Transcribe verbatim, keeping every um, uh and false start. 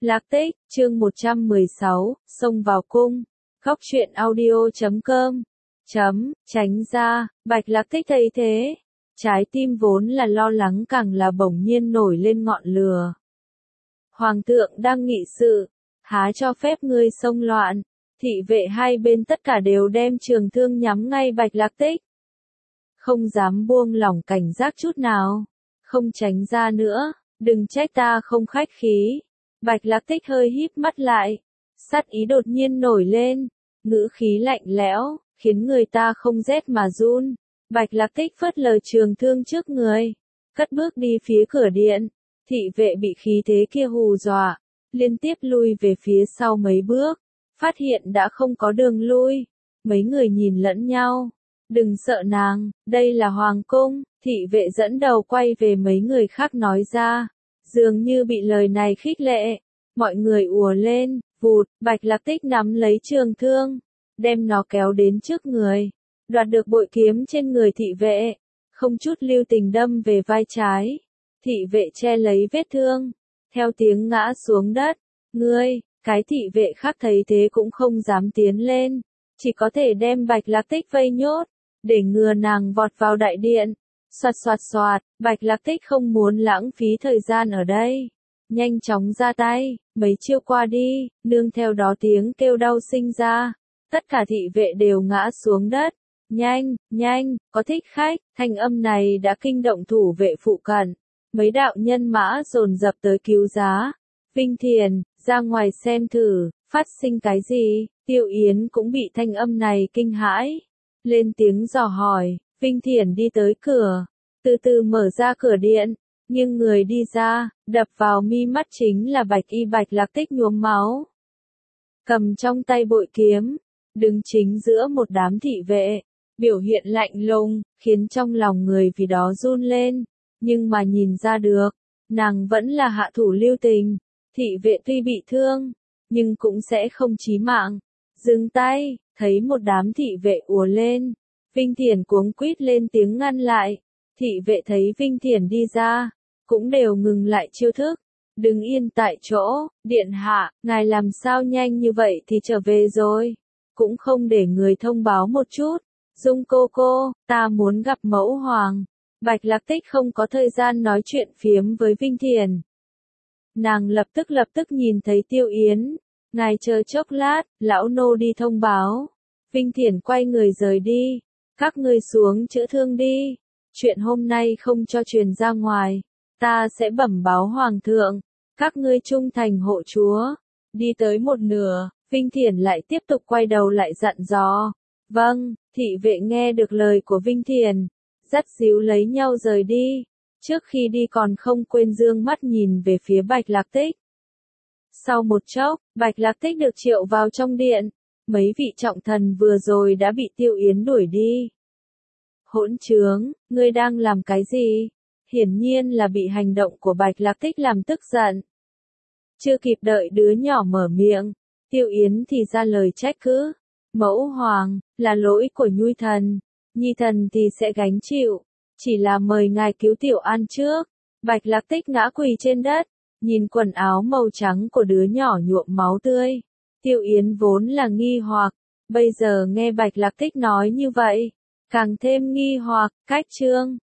Lạc Tích, chương một trăm mười sáu, xông vào cung. Góc truyện audio chấm com. Chấm, tránh ra, Bạch Lạc Tích thấy thế. Trái tim vốn là lo lắng càng là bỗng nhiên nổi lên ngọn lửa. Hoàng thượng đang nghị sự, há cho phép ngươi xông loạn. Thị vệ hai bên tất cả đều đem trường thương nhắm ngay Bạch Lạc Tích. Không dám buông lỏng cảnh giác chút nào. Không tránh ra nữa, đừng trách ta không khách khí. Bạch Lạc Tích hơi híp mắt lại. Sát ý đột nhiên nổi lên. Ngữ khí lạnh lẽo, khiến người ta không rét mà run. Bạch Lạc Tích phớt lờ trường thương trước người. Cất bước đi phía cửa điện. Thị vệ bị khí thế kia hù dọa. Liên tiếp lui về phía sau mấy bước. Phát hiện đã không có đường lui. Mấy người nhìn lẫn nhau. Đừng sợ nàng, đây là hoàng cung. Thị vệ dẫn đầu quay về mấy người khác nói ra. Dường như bị lời này khích lệ. Mọi người ùa lên, vụt, Bạch Lạc Tích nắm lấy trường thương. Đem nó kéo đến trước người. Đoạt được bội kiếm trên người thị vệ. Không chút lưu tình đâm về vai trái. Thị vệ che lấy vết thương. Theo tiếng ngã xuống đất. Ngươi, cái thị vệ khác thấy thế cũng không dám tiến lên. Chỉ có thể đem Bạch Lạc Tích vây nhốt. Để ngừa nàng vọt vào đại điện. Xoạt xoạt xoạt, Bạch Lạc Tích không muốn lãng phí thời gian ở đây. Nhanh chóng ra tay, mấy chiêu qua đi, nương theo đó tiếng kêu đau sinh ra. Tất cả thị vệ đều ngã xuống đất. Nhanh, nhanh, có thích khách, thanh âm này đã kinh động thủ vệ phụ cận. Mấy đạo nhân mã dồn dập tới cứu giá. Vinh Thiền, ra ngoài xem thử, phát sinh cái gì, Tiêu Yến cũng bị thanh âm này kinh hãi. Lên tiếng dò hỏi, Vinh Thiền đi tới cửa, từ từ mở ra cửa điện, nhưng người đi ra, đập vào mi mắt chính là Bạch Y Bạch Lạc Tích nhuốm máu. Cầm trong tay bội kiếm, đứng chính giữa một đám thị vệ, biểu hiện lạnh lùng, khiến trong lòng người vì đó run lên, nhưng mà nhìn ra được, nàng vẫn là hạ thủ lưu tình, thị vệ tuy bị thương, nhưng cũng sẽ không chí mạng. Dừng tay, thấy một đám thị vệ ùa lên, Vinh Thiền cuống quýt lên tiếng ngăn lại, thị vệ thấy Vinh Thiền đi ra, cũng đều ngừng lại chiêu thức, đứng yên tại chỗ, điện hạ, ngài làm sao nhanh như vậy thì trở về rồi, cũng không để người thông báo một chút, Dung cô cô, ta muốn gặp mẫu hoàng, Bạch Lạc Tích không có thời gian nói chuyện phiếm với Vinh Thiền. Nàng lập tức lập tức nhìn thấy Tiêu Yến. Ngài chờ chốc lát, lão nô đi thông báo. Vinh Thiền quay người rời đi. Các ngươi xuống chữa thương đi. Chuyện hôm nay không cho truyền ra ngoài. Ta sẽ bẩm báo hoàng thượng. Các ngươi trung thành hộ chúa. Đi tới một nửa, Vinh Thiền lại tiếp tục quay đầu lại dặn dò. Vâng, thị vệ nghe được lời của Vinh Thiền. Dắt díu lấy nhau rời đi. Trước khi đi còn không quên dương mắt nhìn về phía Bạch Lạc Tích. Sau một chốc, Bạch Lạc Tích được triệu vào trong điện. Mấy vị trọng thần vừa rồi đã bị Tiêu Yến đuổi đi. Hỗn trướng, ngươi đang làm cái gì? Hiển nhiên là bị hành động của Bạch Lạc Tích làm tức giận. Chưa kịp đợi đứa nhỏ mở miệng, Tiêu Yến thì ra lời trách cứ. Mẫu hoàng, là lỗi của Nhui thần. Nhi thần thì sẽ gánh chịu. Chỉ là mời ngài cứu Tiểu An trước. Bạch Lạc Tích ngã quỳ trên đất. Nhìn quần áo màu trắng của đứa nhỏ nhuộm máu tươi. Tiêu Yến vốn là nghi hoặc. Bây giờ nghe Bạch Lạc Tích nói như vậy. Càng thêm nghi hoặc, cách chương.